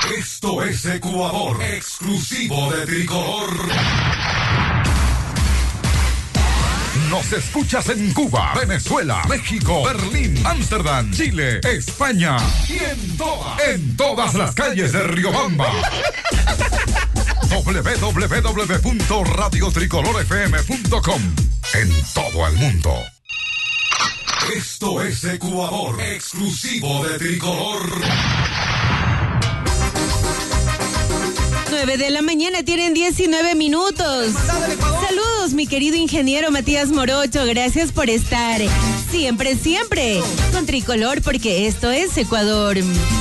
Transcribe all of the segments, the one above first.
Esto es Ecuador, exclusivo de Tricolor. Nos escuchas en Cuba, Venezuela, México, Berlín, Ámsterdam, Chile, España y en todas las calles de Riobamba. www.radiotricolorfm.com. En todo el mundo. Esto es Ecuador, exclusivo de Tricolor. 9 de la mañana, tienen 19 minutos. Saludos, mi querido ingeniero Matías Morocho. Gracias por estar siempre con Tricolor, porque esto es Ecuador.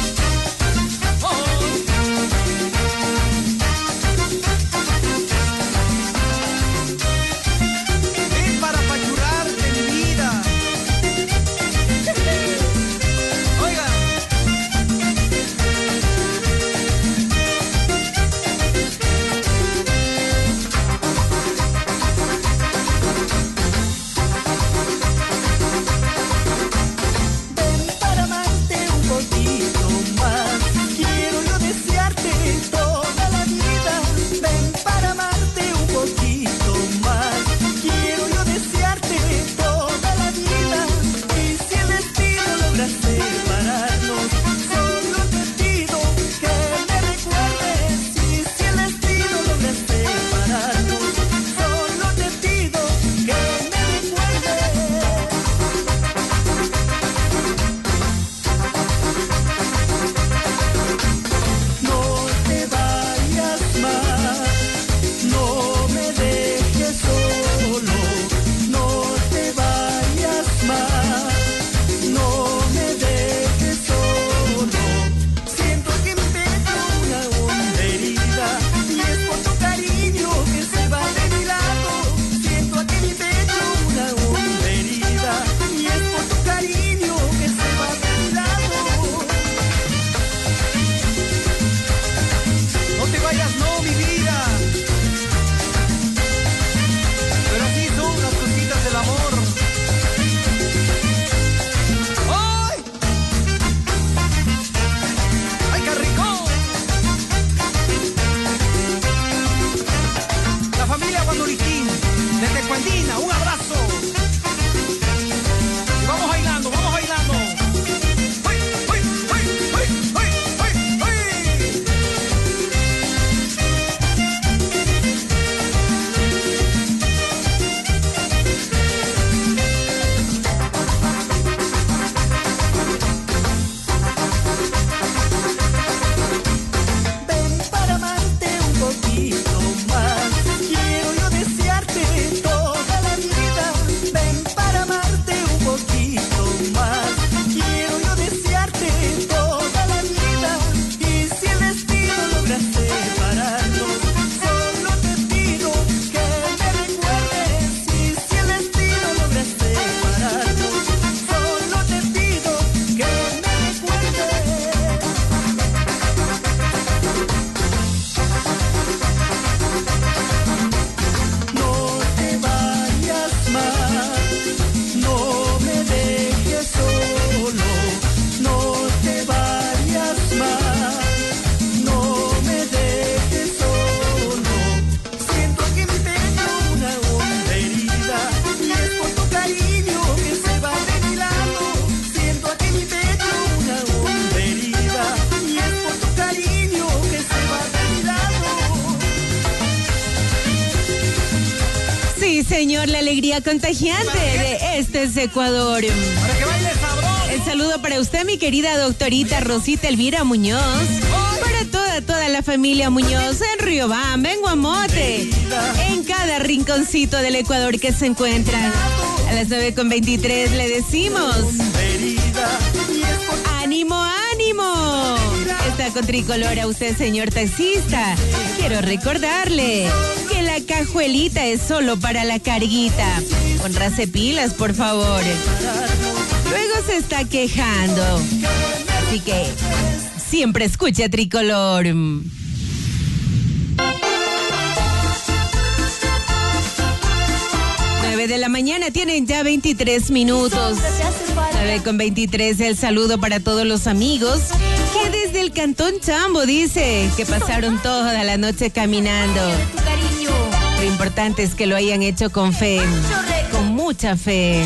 Señor, la alegría contagiante de este es Ecuador. Para que baile sabroso. El saludo para usted, mi querida doctorita Rosita Elvira Muñoz. Para toda la familia Muñoz en Riobamba, en Guamote, en cada rinconcito del Ecuador que se encuentran. A las 9:23 le decimos: ¡ánimo, ánimo! Está con Tricolor a usted, señor taxista. Quiero recordarle que la cajuelita es solo para la carguita. Póngase pilas, por favor. Luego se está quejando. Así que siempre escucha Tricolor. 9 9 de la mañana, tienen ya 23 minutos. 9:23, el saludo para todos los amigos que desde el Cantón Chambo dice que pasaron toda la noche caminando. Lo importante es que lo hayan hecho con fe, con mucha fe.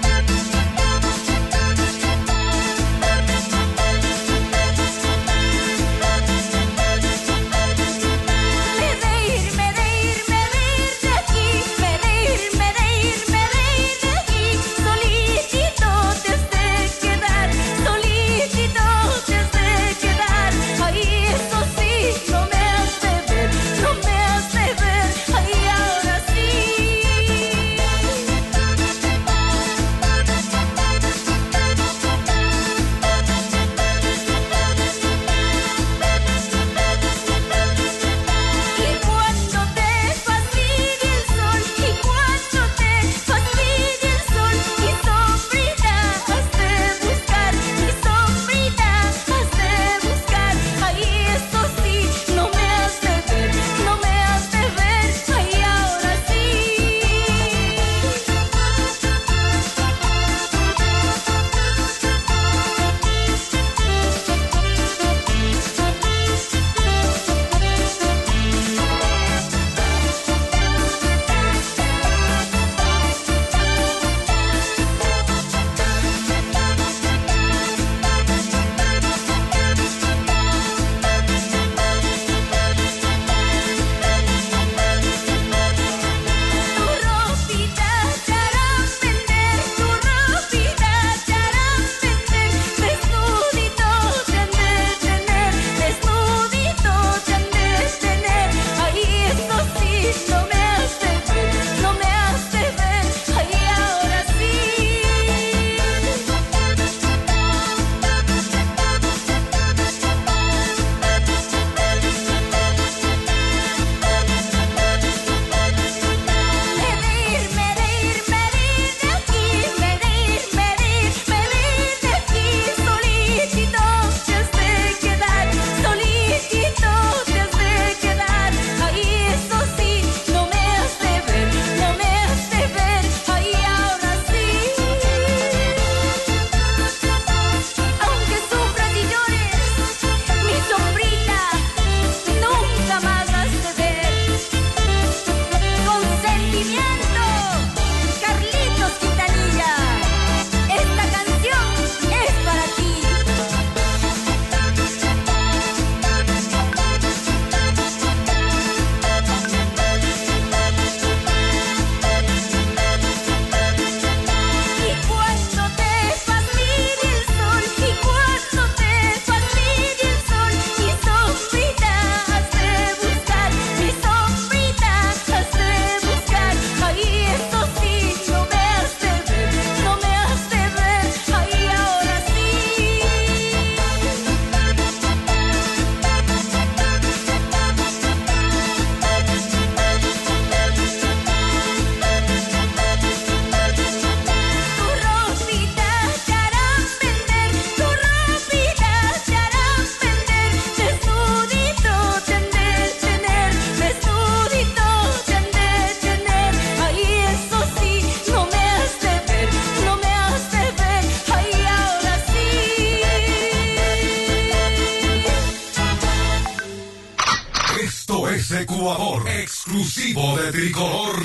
Ecuador, exclusivo de Tricolor.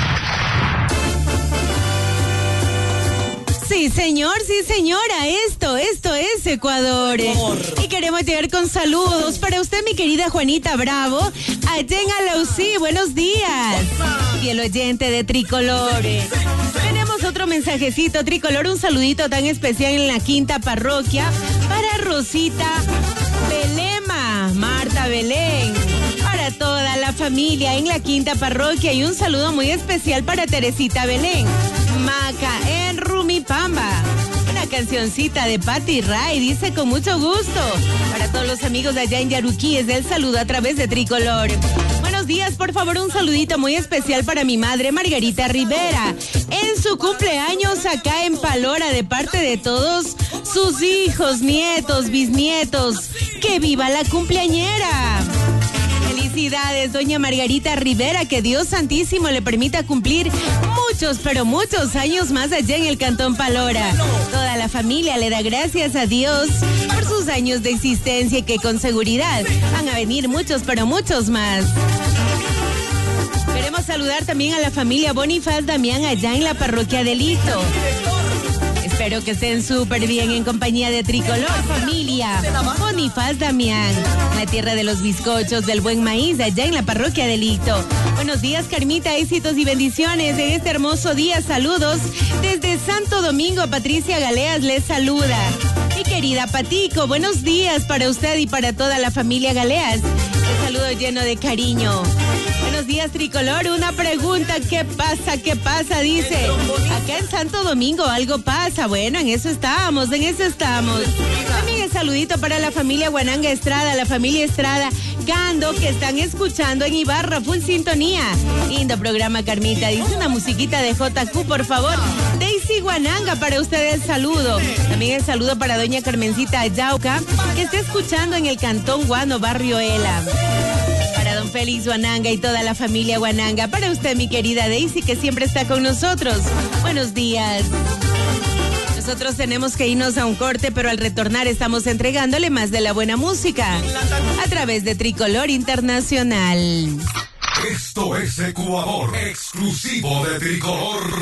Sí, señor, sí, señora, esto es Ecuador. Y queremos llegar con saludos para usted, mi querida Juanita Bravo, allá en Alausí, buenos días. Y el oyente de Tricolor. Tenemos otro mensajecito, Tricolor, un saludito tan especial en la quinta parroquia para Rosita Belema, Marta Belén, para toda la familia en la quinta parroquia y un saludo muy especial para Teresita Belén, Maca en Rumipamba. Una cancioncita de Patti Ray, dice con mucho gusto. Para todos los amigos de allá en Yaruquí, es el saludo a través de Tricolor. Buenos días, por favor, un saludito muy especial para mi madre Margarita Rivera, en su cumpleaños acá en Palora, de parte de todos sus hijos, nietos, bisnietos. ¡Que viva la cumpleañera! Felicidades, doña Margarita Rivera, que Dios Santísimo le permita cumplir muchos, pero muchos años más allá en el Cantón Palora. Toda la familia le da gracias a Dios por sus años de existencia y que con seguridad van a venir muchos, pero muchos más. Queremos saludar también a la familia Bonifaz Damián allá en la parroquia del Hito. Espero que estén súper bien en compañía de Tricolor, familia Bonifaz Damián, en la tierra de los bizcochos, del buen maíz, allá en la parroquia del Hito. Buenos días, Carmita, éxitos y bendiciones en este hermoso día. Saludos desde Santo Domingo. Patricia Galeas les saluda. Mi querida Patico, buenos días para usted y para toda la familia Galeas. Un saludo lleno de cariño. Buenos días, Tricolor. Una pregunta, ¿qué pasa? ¿Qué pasa? Dice, acá en Santo Domingo algo pasa. Bueno, en eso estamos. También el saludito para la familia Guananga Estrada, la familia Estrada Gando, que están escuchando en Ibarra, full sintonía. Lindo programa, Carmita. Dice una musiquita de JQ, por favor. Daisy Guananga, para usted el saludo. También el saludo para doña Carmencita Ayauca, que está escuchando en el Cantón Guano, barrio Ela. Para don Félix Guananga y toda la familia Guananga. Para usted, mi querida Daisy, que siempre está con nosotros. Buenos días. Nosotros tenemos que irnos a un corte, pero al retornar estamos entregándole más de la buena música a través de Tricolor Internacional. Esto es Ecuador, exclusivo de Tricolor.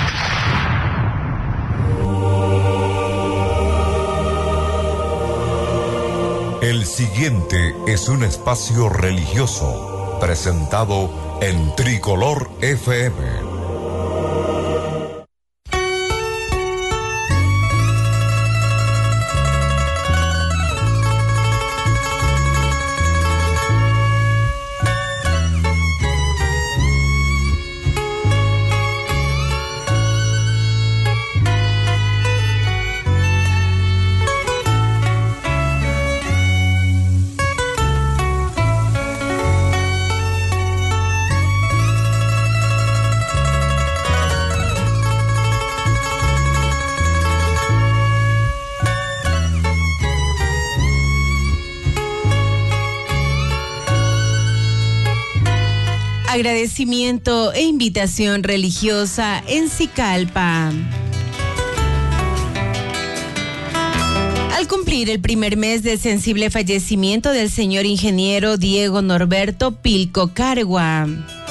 El siguiente es un espacio religioso presentado en Tricolor FM. Agradecimiento e invitación religiosa en Cicalpa. Al cumplir el primer mes del sensible fallecimiento del señor ingeniero Diego Norberto Pilco Cargua,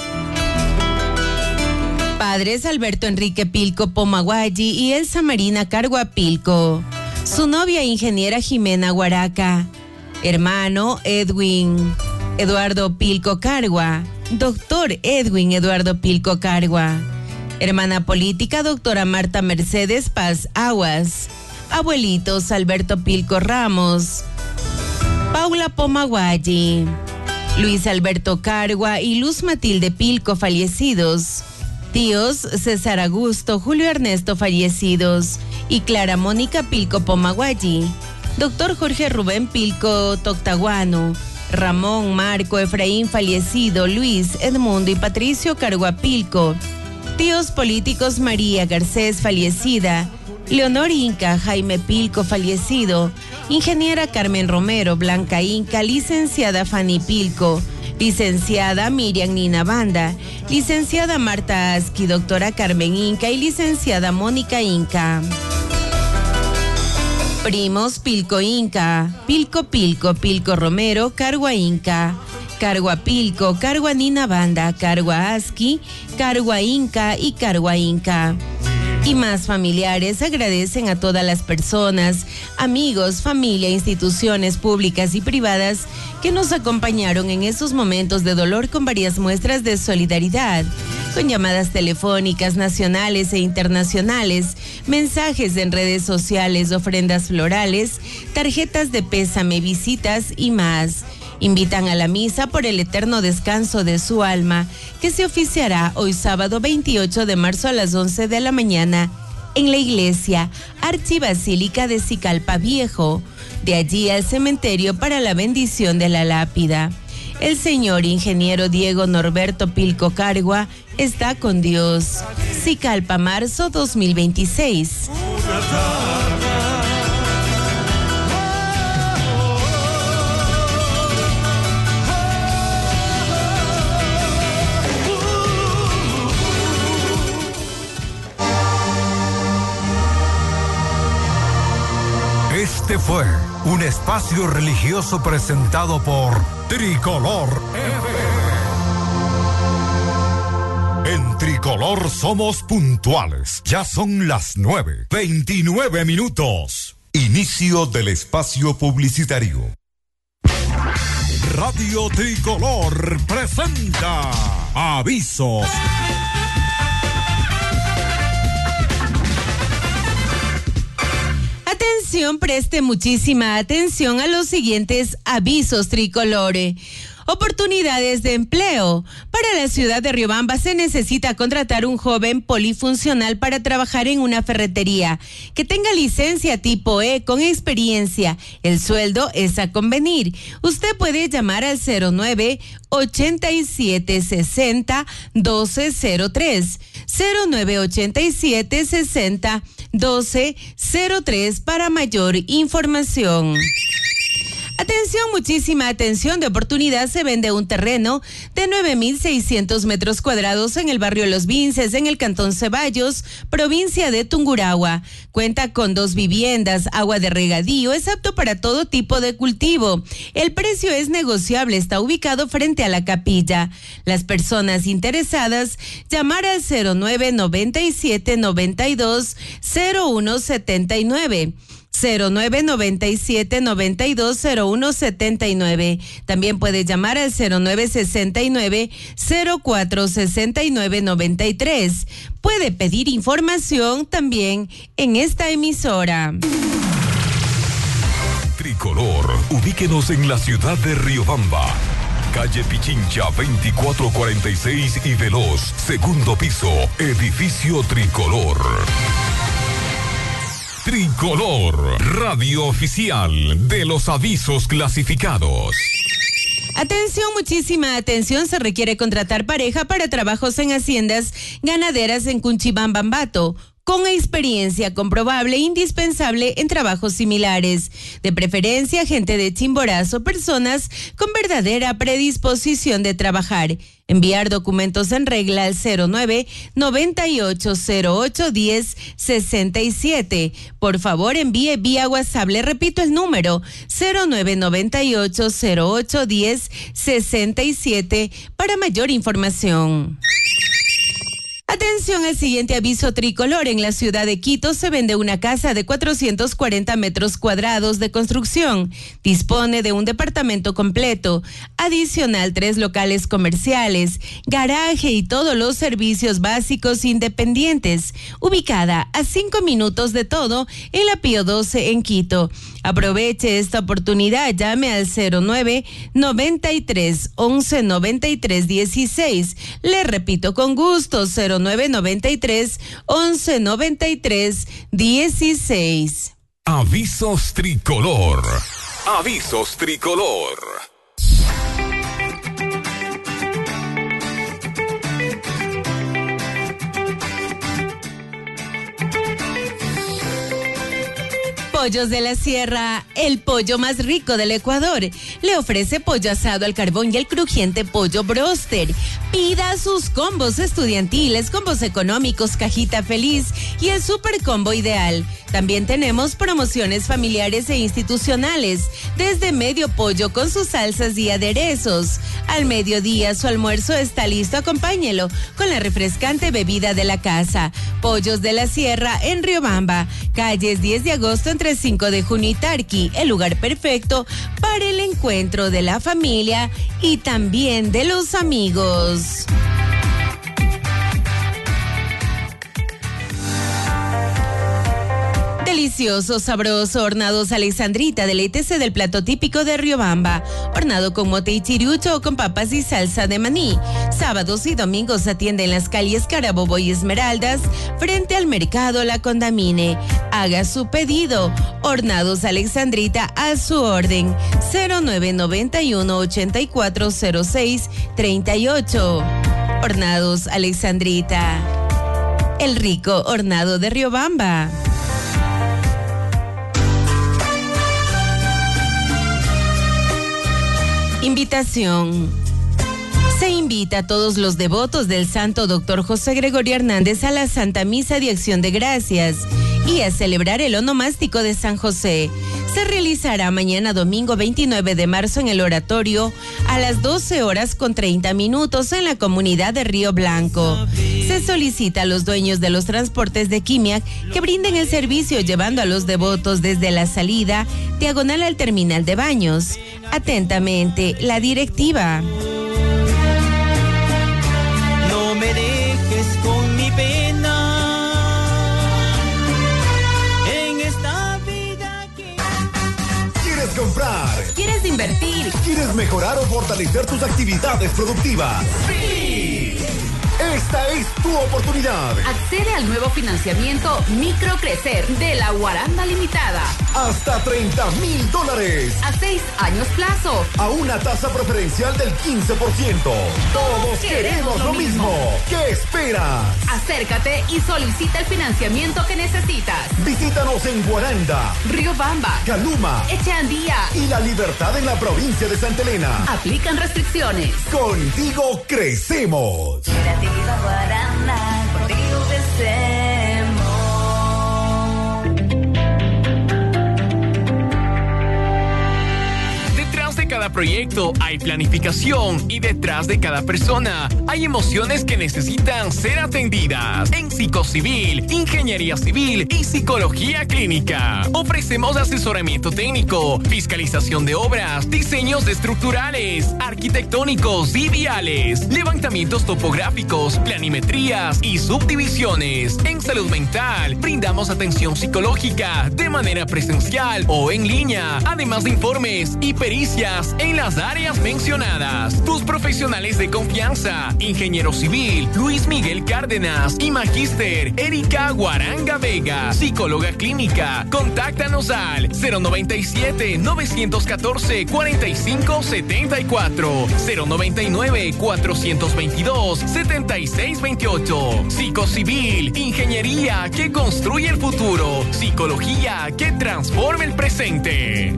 padres Alberto Enrique Pilco Pomaguayi y Elsa Marina Cargua Pilco, su novia ingeniera Jimena Guaraca, hermano Edwin Eduardo Pilco Cargua, doctor Edwin Eduardo Pilco Cargua, hermana política doctora Marta Mercedes Paz Aguas, abuelitos Alberto Pilco Ramos, Paula Pomaguayi, Luis Alberto Cargua y Luz Matilde Pilco fallecidos, tíos César Augusto, Julio Ernesto fallecidos y Clara Mónica Pilco Pomaguayi, doctor Jorge Rubén Pilco Toctaguano, Ramón Marco Efraín fallecido, Luis Edmundo y Patricio Cargua Pilco, tíos políticos María Garcés fallecida, Leonor Inca Jaime Pilco fallecido, ingeniera Carmen Romero Blanca Inca, licenciada Fanny Pilco, licenciada Miriam Nina Banda, licenciada Marta Asqui, doctora Carmen Inca y licenciada Mónica Inca. Primos Pilco Inca, Pilco Pilco, Pilco Romero, Cargua Inca, Cargua Pilco, Cargua Nina Banda, Cargua Asqui, Cargua Inca y Cargua Inca. Y más familiares agradecen a todas las personas, amigos, familia, instituciones públicas y privadas que nos acompañaron en esos momentos de dolor con varias muestras de solidaridad, con llamadas telefónicas nacionales e internacionales, mensajes en redes sociales, ofrendas florales, tarjetas de pésame, visitas y más. Invitan a la misa por el eterno descanso de su alma, que se oficiará hoy sábado 28 de marzo a las 11 de la mañana en la iglesia Archibasílica de Cicalpa Viejo. De allí al cementerio para la bendición de la lápida. El señor ingeniero Diego Norberto Pilco Cargua está con Dios. Cicalpa, marzo 2026. fue un espacio religioso presentado por Tricolor FM. En Tricolor somos puntuales. Ya son las 9:29. Inicio del espacio publicitario. Radio Tricolor presenta avisos. Atención, preste muchísima atención a los siguientes avisos, Tricolore. Oportunidades de empleo. Para la ciudad de Riobamba se necesita contratar un joven polifuncional para trabajar en una ferretería que tenga licencia tipo E con experiencia. El sueldo es a convenir. Usted puede llamar al 09-8760-1203. 09-8760-1203 para mayor información. Atención, muchísima atención, de oportunidad se vende un terreno de 9.600 metros cuadrados en el barrio Los Vinces, en el cantón Ceballos, provincia de Tungurahua. Cuenta con 2 viviendas, agua de regadío, es apto para todo tipo de cultivo. El precio es negociable, está ubicado frente a la capilla. Las personas interesadas, llamar al 09-97-92-0179. 0997-920179. También puede llamar al 0969-046993. Puede pedir información también en esta emisora. Tricolor, ubíquenos en la ciudad de Riobamba. Calle Pichincha 2446 y Veloz, segundo piso, edificio Tricolor. Tricolor, radio oficial de los avisos clasificados. Atención, muchísima atención, se requiere contratar pareja para trabajos en haciendas ganaderas en Cunchibambambato, con experiencia comprobable, indispensable en trabajos similares. De preferencia, gente de Chimborazo, personas con verdadera predisposición de trabajar. Enviar documentos en regla al 09-9808-1067. Por favor, envíe vía WhatsApp. Le repito el número, 09-9808-1067 para mayor información. Atención al siguiente aviso, Tricolor. En la ciudad de Quito se vende una casa de 440 metros cuadrados de construcción. Dispone de un departamento completo, adicional 3 locales comerciales, garaje y todos los servicios básicos independientes. Ubicada a 5 minutos de todo en la Pío 12 en Quito. Aproveche esta oportunidad, llame al 09-93-11-93-16. Le repito con gusto, 09-93-11-93-16. Avisos Tricolor. Avisos Tricolor. Pollos de la Sierra, el pollo más rico del Ecuador. Le ofrece pollo asado al carbón y el crujiente pollo broster. Pida sus combos estudiantiles, combos económicos, cajita feliz y el super combo ideal. También tenemos promociones familiares e institucionales, desde medio pollo con sus salsas y aderezos. Al mediodía su almuerzo está listo, acompáñelo con la refrescante bebida de la casa. Pollos de la Sierra en Riobamba, calles 10 de agosto entre 5 de junio y Tarqui, el lugar perfecto para el encuentro de la familia y también de los amigos. Delicioso, sabroso, hornados Alexandrita, deleítese del plato típico de Riobamba. Hornado con mote y chirucho o con papas y salsa de maní. Sábados y domingos atiende en las calles Carabobo y Esmeraldas, frente al mercado La Condamine. Haga su pedido. Hornados Alexandrita a su orden. 0991-8406-38. Hornados Alexandrita. El rico hornado de Riobamba. Invitación. Se invita a todos los devotos del Santo Dr. José Gregorio Hernández a la Santa Misa de Acción de Gracias y a celebrar el onomástico de San José. Se realizará mañana domingo 29 de marzo en el oratorio a las 12:30 en la comunidad de Río Blanco. Se solicita a los dueños de los transportes de Quimiac que brinden el servicio llevando a los devotos desde la salida diagonal al terminal de baños. Atentamente, la directiva. No me dejes con mi pena en esta vida que... ¿Quieres comprar? ¿Quieres invertir? ¿Quieres mejorar o fortalecer tus actividades productivas? ¡Sí! Esta es tu oportunidad. Accede al nuevo financiamiento Microcrecer de la Guaranda Limitada. Hasta $30,000. A 6 años plazo. A una tasa preferencial del 15%. Todos queremos lo mismo. ¿Qué esperas? Acércate y solicita el financiamiento que necesitas. Visítanos en Guaranda, Riobamba, Caluma, Echeandía y La Libertad en la provincia de Santa Elena. Aplican restricciones. Contigo crecemos. Viva Guaranda, contigo crecemos. Detrás de cada proyecto hay planificación y detrás de cada persona hay emociones que necesitan ser atendidas. En Psicocivil, Ingeniería Civil y Psicología Clínica ofrecemos asesoramiento técnico, fiscalización de obras, diseños de estructurales, arquitectónicos y viales, levantamientos topográficos, planimetrías y subdivisiones. En salud mental, brindamos atención psicológica de manera presencial o en línea, además de informes y pericias en las áreas mencionadas. Tus profesionales de confianza, ingeniero civil Luis Miguel Cárdenas y magíster Erika Guaranga Vega, psicóloga clínica. Contáctanos al 097-914-4574, 099-422-7628. Psicocivil, ingeniería que construye el futuro, psicología que transforma el presente.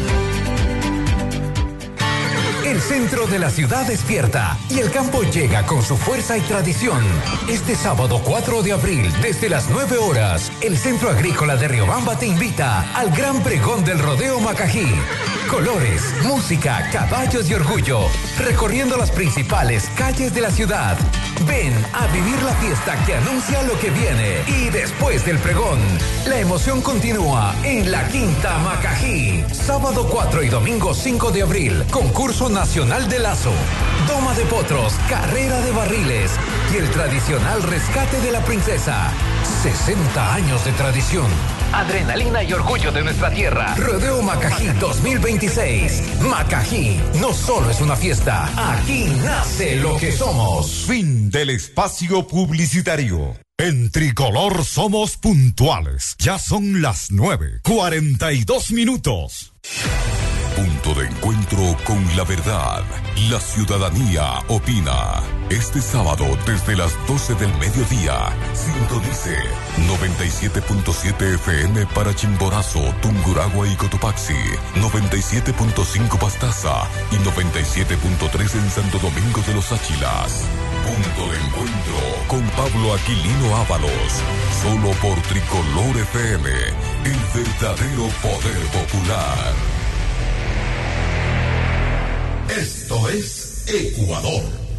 El centro de la ciudad despierta y el campo llega con su fuerza y tradición. Este sábado 4 de abril, desde las 9 horas, el Centro Agrícola de Riobamba te invita al gran pregón del Rodeo Macají. Colores, música, caballos y orgullo, recorriendo las principales calles de la ciudad. Ven a vivir la fiesta que anuncia lo que viene. Y después del pregón, la emoción continúa en la Quinta Macají. Sábado 4 y domingo 5 de abril, concurso nacional de lazo, doma de potros, carrera de barriles y el tradicional rescate de la princesa. 60 años de tradición, adrenalina y orgullo de nuestra tierra. Rodeo Macají 2026. Macají no solo es una fiesta, aquí nace lo que somos. Fin del espacio publicitario. En Tricolor somos puntuales. Ya son las 9:42. Punto de encuentro con la verdad. La ciudadanía opina. Este sábado desde las 12 del mediodía, sintonice 97.7 FM para Chimborazo, Tungurahua y Cotopaxi, 97.5 Pastaza y 97.3 en Santo Domingo de los Áchilas. Punto de encuentro con Pablo Aquilino Ábalos, solo por Tricolor FM, el verdadero poder popular. Esto es Ecuador.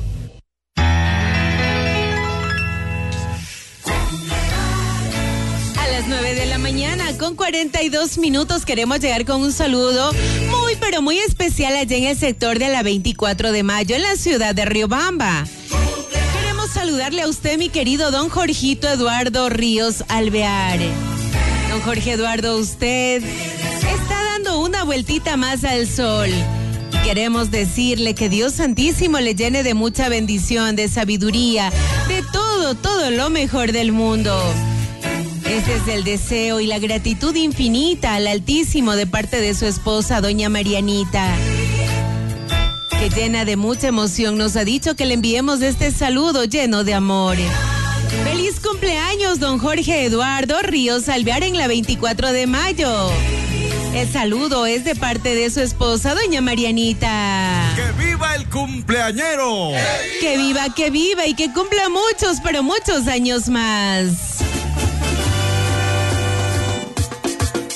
A las 9 de la mañana, con 42 minutos, queremos llegar con un saludo muy, pero muy especial allá en el sector de la 24 de mayo, en la ciudad de Riobamba. Queremos saludarle a usted, mi querido don Jorgito Eduardo Ríos Alvear. Don Jorge Eduardo, usted está dando una vueltita más al sol. Queremos decirle que Dios Santísimo le llene de mucha bendición, de sabiduría, de todo lo mejor del mundo. Este es el deseo y la gratitud infinita al Altísimo de parte de su esposa, doña Marianita, que llena de mucha emoción nos ha dicho que le enviemos este saludo lleno de amor. ¡Feliz cumpleaños, don Jorge Eduardo Ríos Alvear, en la 24 de mayo! El saludo es de parte de su esposa, doña Marianita. ¡Que viva el cumpleañero! Que viva y que cumpla muchos, pero muchos años más.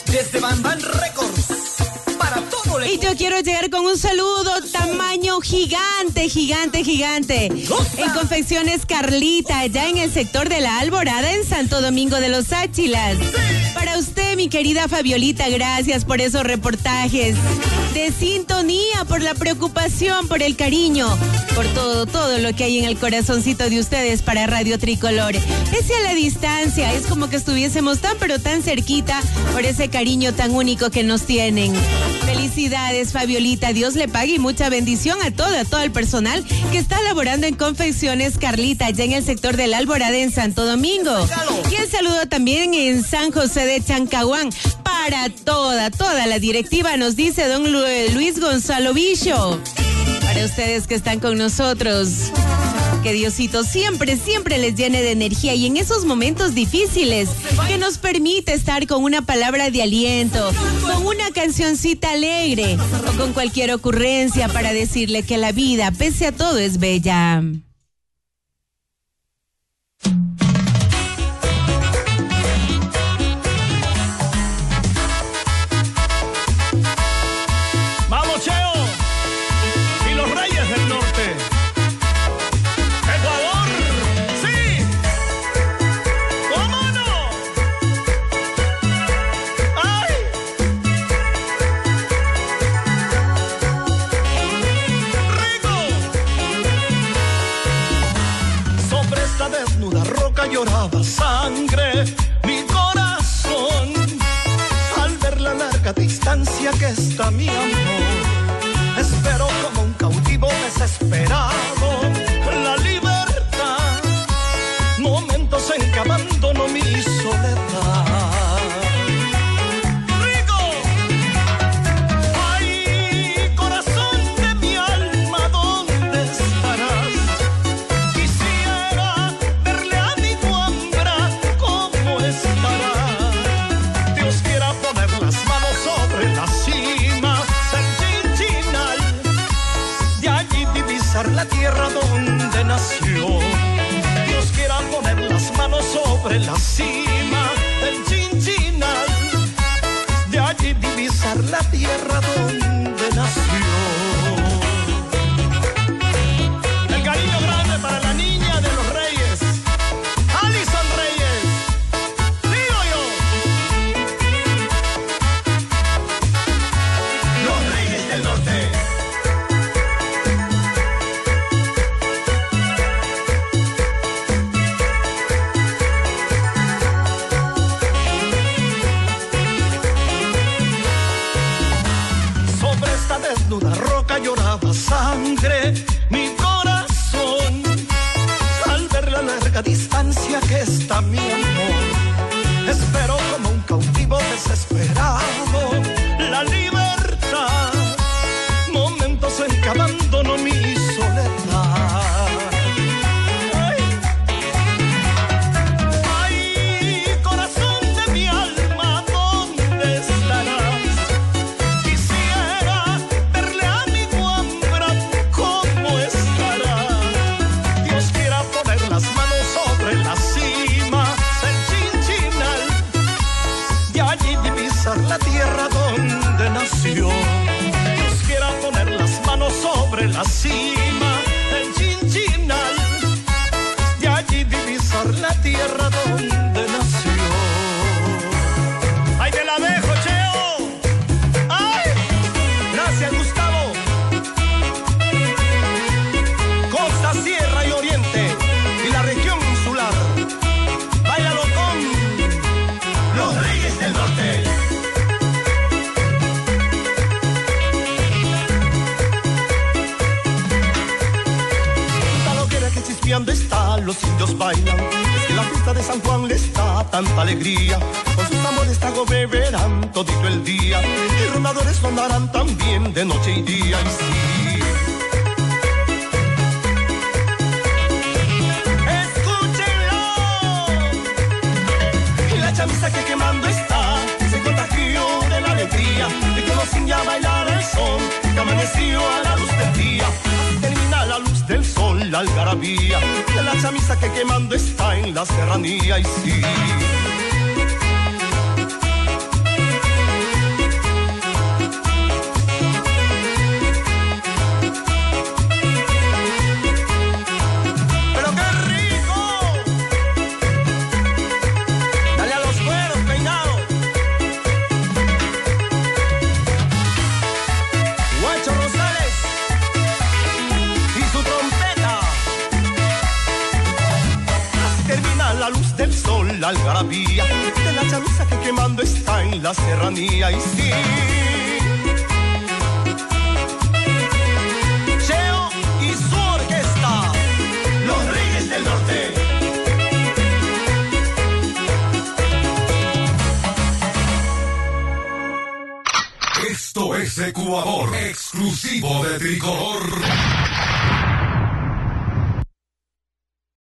desde Bam Bam Records. Para todo el... Y yo quiero llegar con un saludo tamaño gigante. En Confecciones Carlita, allá en el sector de la Alborada, en Santo Domingo de los Áchilas. Para usted, mi querida Fabiolita, gracias por esos reportajes de sintonía, por la preocupación, por el cariño, por todo lo que hay en el corazoncito de ustedes para Radio Tricolor. Pese a la distancia, es como que estuviésemos tan pero tan cerquita por ese cariño tan único que nos tienen. Felicidades, Fabiolita, Dios le pague y mucha bendición a todo el personal que está laborando en Confecciones Carlita, allá en el sector de la Alborada en Santo Domingo. Y el saludo también en San José de Chancahuán para toda la directiva, nos dice don Luis Gonzalo Bicho. Para ustedes que están con nosotros, que Diosito siempre les llene de energía y en esos momentos difíciles que nos permite estar con una palabra de aliento, con una cancioncita alegre o con cualquier ocurrencia para decirle que la vida, pese a todo, es bella. Lloraba sangre mi corazón al ver la larga distancia que está mi amor. Espero como un cautivo desesperado la libertad, momentos en que abandono mi soledad. La tierra donde nació, Dios quiera poner las manos sobre la cima del Chinchinal, de allí divisar la tierra donde nació. El cariño grande para la niña de los Reyes, Alison Reyes, digo yo. Los Reyes del Norte. Desnuda roca lloraba sangre mi corazón al ver la larga distancia que está mi amor. Espero como un cautivo desesperado la libertad, momentos en que abandono mi soledad. La tierra donde nació, Dios quiera poner las manos sobre la cima del Chinchinal, de allí divisar la tierra donde nació. ¡Ahí te la dejo, Cheo! ¡Ay! Gracias, Gustavo. Costa, Sierra y Oriente y la región insular. Báilalo con los Reyes del Norte. Donde está, los indios bailan, es que la fiesta de San Juan les da tanta alegría, con sus tambores trago beberán todito el día, y rondadores sonarán también de noche y día, y sí. ¡Escúchenlo! Y la chamisa que quemando está, se contagió de la alegría, y como sin ya bailar el son, que amaneció a la luz del día. Termina la luz del sol, la algarabía de la chamisa que quemando está en la serranía, y sí. la algarabía de la chaluza que quemando está en la serranía. Y sí, Cheo y su orquesta, los Reyes del Norte. Esto es Ecuador, exclusivo de Tricolor.